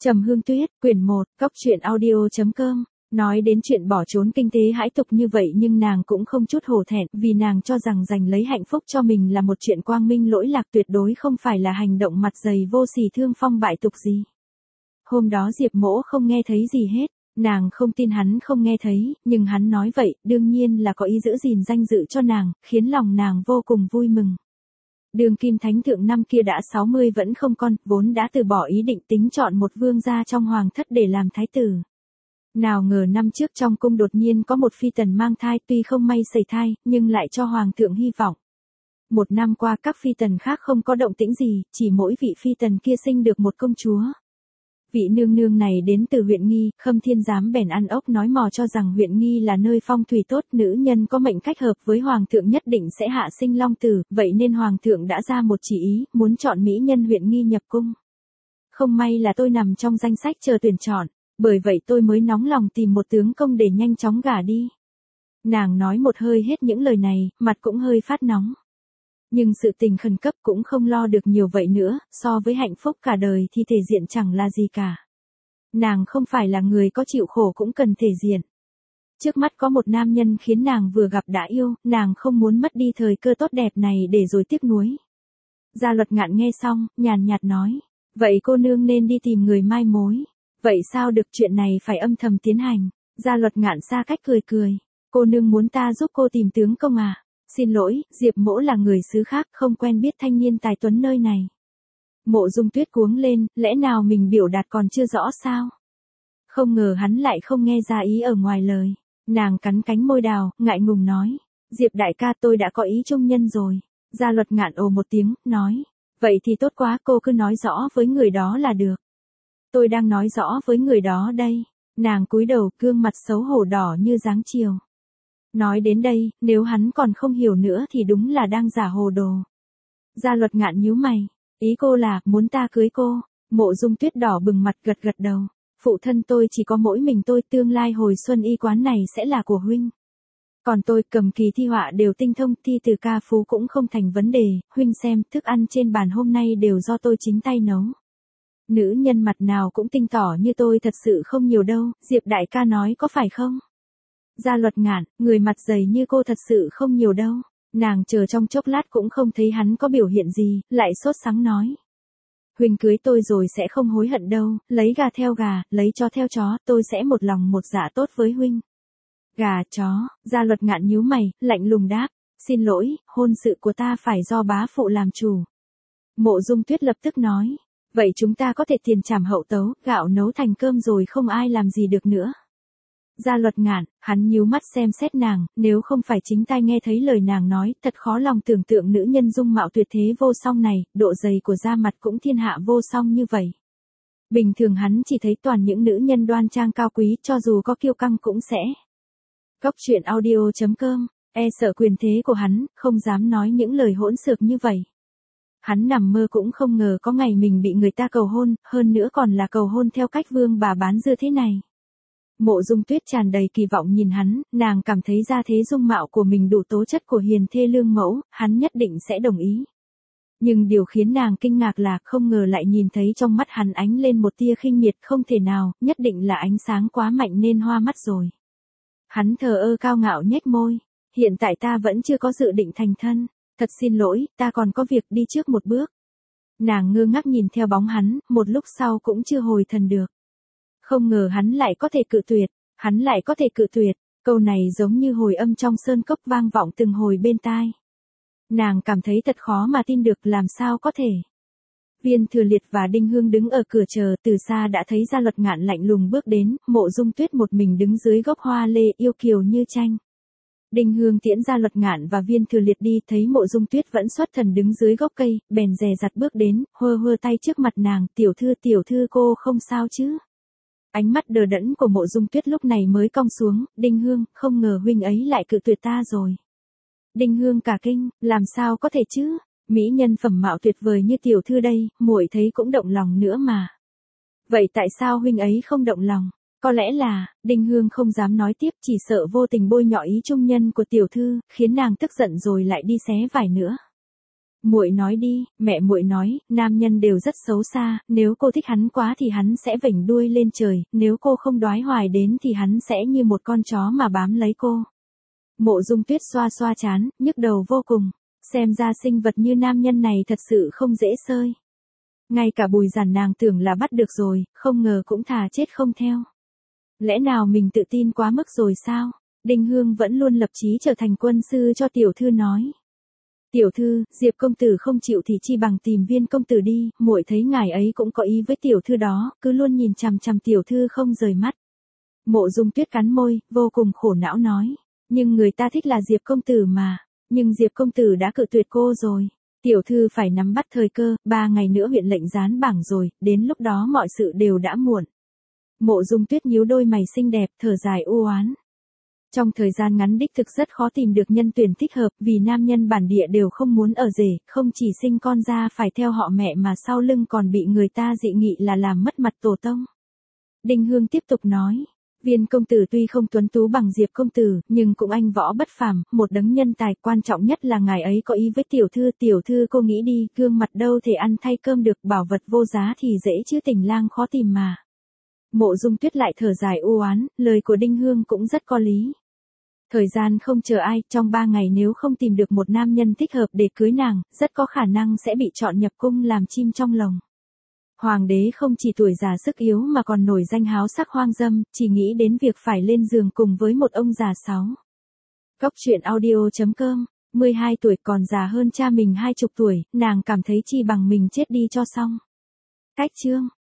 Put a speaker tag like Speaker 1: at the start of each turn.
Speaker 1: Trầm Hương Tuyết, quyển 1, Cóc truyện audio.com. Nói đến chuyện bỏ trốn kinh tế hãi tục như vậy nhưng nàng cũng không chút hổ thẹn, vì nàng cho rằng giành lấy hạnh phúc cho mình là một chuyện quang minh lỗi lạc, tuyệt đối không phải là hành động mặt dày vô sỉ thương phong bại tục gì. Hôm đó Diệp Mỗ không nghe thấy gì hết, nàng không tin hắn không nghe thấy, nhưng hắn nói vậy, đương nhiên là có ý giữ gìn danh dự cho nàng, khiến lòng nàng vô cùng vui mừng. Đường kim thánh thượng năm kia đã 60 vẫn không con, vốn đã từ bỏ ý định tính chọn một vương gia trong hoàng thất để làm thái tử. Nào ngờ năm trước trong cung đột nhiên có một phi tần mang thai, tuy không may sẩy thai, nhưng lại cho hoàng thượng hy vọng. Một năm qua các phi tần khác không có động tĩnh gì, chỉ mỗi vị phi tần kia sinh được một công chúa. Vị nương nương này đến từ huyện Nghi, Khâm Thiên Giám bèn ăn ốc nói mò cho rằng huyện Nghi là nơi phong thủy tốt, nữ nhân có mệnh cách hợp với hoàng thượng nhất định sẽ hạ sinh long tử, vậy nên hoàng thượng đã ra một chỉ ý, muốn chọn mỹ nhân huyện Nghi nhập cung. Không may là tôi nằm trong danh sách chờ tuyển chọn, bởi vậy tôi mới nóng lòng tìm một tướng công để nhanh chóng gả đi. Nàng nói một hơi hết những lời này, mặt cũng hơi phát nóng. Nhưng sự tình khẩn cấp cũng không lo được nhiều vậy nữa, so với hạnh phúc cả đời thì thể diện chẳng là gì cả. Nàng không phải là người có chịu khổ cũng cần thể diện. Trước mắt có một nam nhân khiến nàng vừa gặp đã yêu, nàng không muốn mất đi thời cơ tốt đẹp này để rồi tiếc nuối. Gia Luật Ngạn nghe xong, nhàn nhạt nói, vậy cô nương nên đi tìm người mai mối. Vậy sao được, chuyện này phải âm thầm tiến hành. Gia Luật Ngạn xa cách cười cười, cô nương muốn ta giúp cô tìm tướng công à? Xin lỗi, Diệp Mỗ là người xứ khác, không quen biết thanh niên tài tuấn nơi này. Mộ Dung Tuyết cuống lên, lẽ nào mình biểu đạt còn chưa rõ sao? Không ngờ hắn lại không nghe ra ý ở ngoài lời. Nàng cắn cánh môi đào, ngại ngùng nói, Diệp đại ca, tôi đã có ý trung nhân rồi. Gia Luật Ngạn ồ một tiếng, nói, vậy thì tốt quá, cô cứ nói rõ với người đó là được. Tôi đang nói rõ với người đó đây. Nàng cúi đầu, gương mặt xấu hổ đỏ như dáng chiều. Nói đến đây, nếu hắn còn không hiểu nữa thì đúng là đang giả hồ đồ. Gia Luật Ngạn nhíu mày, ý cô là, muốn ta cưới cô? Mộ Dung Tuyết đỏ bừng mặt gật gật đầu. Phụ thân tôi chỉ có mỗi mình tôi, tương lai hồi xuân y quán này sẽ là của huynh. Còn tôi, cầm kỳ thi họa đều tinh thông, thi từ ca phú cũng không thành vấn đề, huynh xem, thức ăn trên bàn hôm nay đều do tôi chính tay nấu. Nữ nhân mặt nào cũng tinh tỏ như tôi thật sự không nhiều đâu, Diệp đại ca nói có phải không? Gia Luật Ngạn, người mặt dày như cô thật sự không nhiều đâu. Nàng chờ trong chốc lát cũng không thấy hắn có biểu hiện gì, lại sốt sắng nói. Huynh cưới tôi rồi sẽ không hối hận đâu, lấy gà theo gà, lấy chó theo chó, tôi sẽ một lòng một dạ tốt với huynh. Gà chó, Gia Luật Ngạn nhíu mày, lạnh lùng đáp, xin lỗi, hôn sự của ta phải do bá phụ làm chủ. Mộ Dung Tuyết lập tức nói, vậy chúng ta có thể tiền trảm hậu tấu, gạo nấu thành cơm rồi không ai làm gì được nữa. Gia Luật Ngạn, hắn nhíu mắt xem xét nàng, nếu không phải chính tai nghe thấy lời nàng nói, thật khó lòng tưởng tượng nữ nhân dung mạo tuyệt thế vô song này, độ dày của da mặt cũng thiên hạ vô song như vậy. Bình thường hắn chỉ thấy toàn những nữ nhân đoan trang cao quý, cho dù có kiêu căng cũng sẽ. Cóc truyện audio.com, sợ quyền thế của hắn, không dám nói những lời hỗn xược như vậy. Hắn nằm mơ cũng không ngờ có ngày mình bị người ta cầu hôn, hơn nữa còn là cầu hôn theo cách vương bà bán dưa thế này. Mộ Dung Tuyết tràn đầy kỳ vọng nhìn hắn, nàng cảm thấy ra thế dung mạo của mình đủ tố chất của hiền thê lương mẫu, hắn nhất định sẽ đồng ý. Nhưng điều khiến nàng kinh ngạc là không ngờ lại nhìn thấy trong mắt hắn ánh lên một tia khinh miệt, không thể nào, nhất định là ánh sáng quá mạnh nên hoa mắt rồi. Hắn thờ ơ cao ngạo nhếch môi, hiện tại ta vẫn chưa có dự định thành thân, thật xin lỗi, ta còn có việc, đi trước một bước. Nàng ngơ ngác nhìn theo bóng hắn, một lúc sau cũng chưa hồi thần được. Không ngờ hắn lại có thể cự tuyệt, câu này giống như hồi âm trong sơn cốc vang vọng từng hồi bên tai. Nàng cảm thấy thật khó mà tin được, làm sao có thể. Viên Thừa Liệt và Đinh Hương đứng ở cửa chờ, từ xa đã thấy Gia Luật Ngạn lạnh lùng bước đến, Mộ Dung Tuyết một mình đứng dưới gốc hoa lê yêu kiều như tranh. Đinh Hương tiễn Gia Luật Ngạn và Viên Thừa Liệt đi, thấy Mộ Dung Tuyết vẫn xuất thần đứng dưới gốc cây, bèn dè dặt bước đến, hơ hơ tay trước mặt nàng, tiểu thư cô không sao chứ? Ánh mắt đờ đẫn của Mộ Dung Tuyết lúc này mới cong xuống, Đinh Hương, không ngờ huynh ấy lại cự tuyệt ta rồi. Đinh Hương cả kinh, làm sao có thể chứ? Mỹ nhân phẩm mạo tuyệt vời như tiểu thư đây, muội thấy cũng động lòng nữa mà. Vậy tại sao huynh ấy không động lòng? Có lẽ là, Đinh Hương không dám nói tiếp, chỉ sợ vô tình bôi nhọ ý trung nhân của tiểu thư, khiến nàng tức giận rồi lại đi xé vải nữa. Muội nói đi, mẹ muội nói, nam nhân đều rất xấu xa, nếu cô thích hắn quá thì hắn sẽ vểnh đuôi lên trời, nếu cô không đoái hoài đến thì hắn sẽ như một con chó mà bám lấy cô. Mộ Dung Tuyết xoa xoa trán, nhức đầu vô cùng. Xem ra sinh vật như nam nhân này thật sự không dễ sơi. Ngay cả Bùi Giản nàng tưởng là bắt được rồi, không ngờ cũng thà chết không theo. Lẽ nào mình tự tin quá mức rồi sao? Đinh Hương vẫn luôn lập chí trở thành quân sư cho tiểu thư nói. Tiểu thư, Diệp công tử không chịu thì chi bằng tìm Viên công tử đi, muội thấy ngài ấy cũng có ý với tiểu thư đó, cứ luôn nhìn chằm chằm tiểu thư không rời mắt. Mộ Dung Tuyết cắn môi, vô cùng khổ não nói. Nhưng người ta thích là Diệp công tử mà. Nhưng Diệp công tử đã cự tuyệt cô rồi. Tiểu thư phải nắm bắt thời cơ, 3 ngày nữa huyện lệnh dán bảng rồi, đến lúc đó mọi sự đều đã muộn. Mộ Dung Tuyết nhíu đôi mày xinh đẹp, thở dài u oán. Trong thời gian ngắn đích thực rất khó tìm được nhân tuyển thích hợp, vì nam nhân bản địa đều không muốn ở rể, không chỉ sinh con ra phải theo họ mẹ mà sau lưng còn bị người ta dị nghị là làm mất mặt tổ tông. Đinh Hương tiếp tục nói. Viên công tử tuy không tuấn tú bằng Diệp công tử, nhưng cũng anh võ bất phàm, một đấng nhân tài, quan trọng nhất là ngài ấy có ý với tiểu thư cô nghĩ đi, gương mặt đâu thể ăn thay cơm được, bảo vật vô giá thì dễ chứ tình lang khó tìm mà. Mộ Dung Tuyết lại thở dài u oán, lời của Đinh Hương cũng rất có lý. Thời gian không chờ ai, trong 3 ngày nếu không tìm được một nam nhân thích hợp để cưới nàng, rất có khả năng sẽ bị chọn nhập cung làm chim trong lồng. Hoàng đế không chỉ tuổi già sức yếu mà còn nổi danh háo sắc hoang dâm, chỉ nghĩ đến việc phải lên giường cùng với một ông già 6. Góc truyện audio.com, 12 tuổi còn già hơn cha mình 20 tuổi, nàng cảm thấy chi bằng mình chết đi cho xong. Cách chương.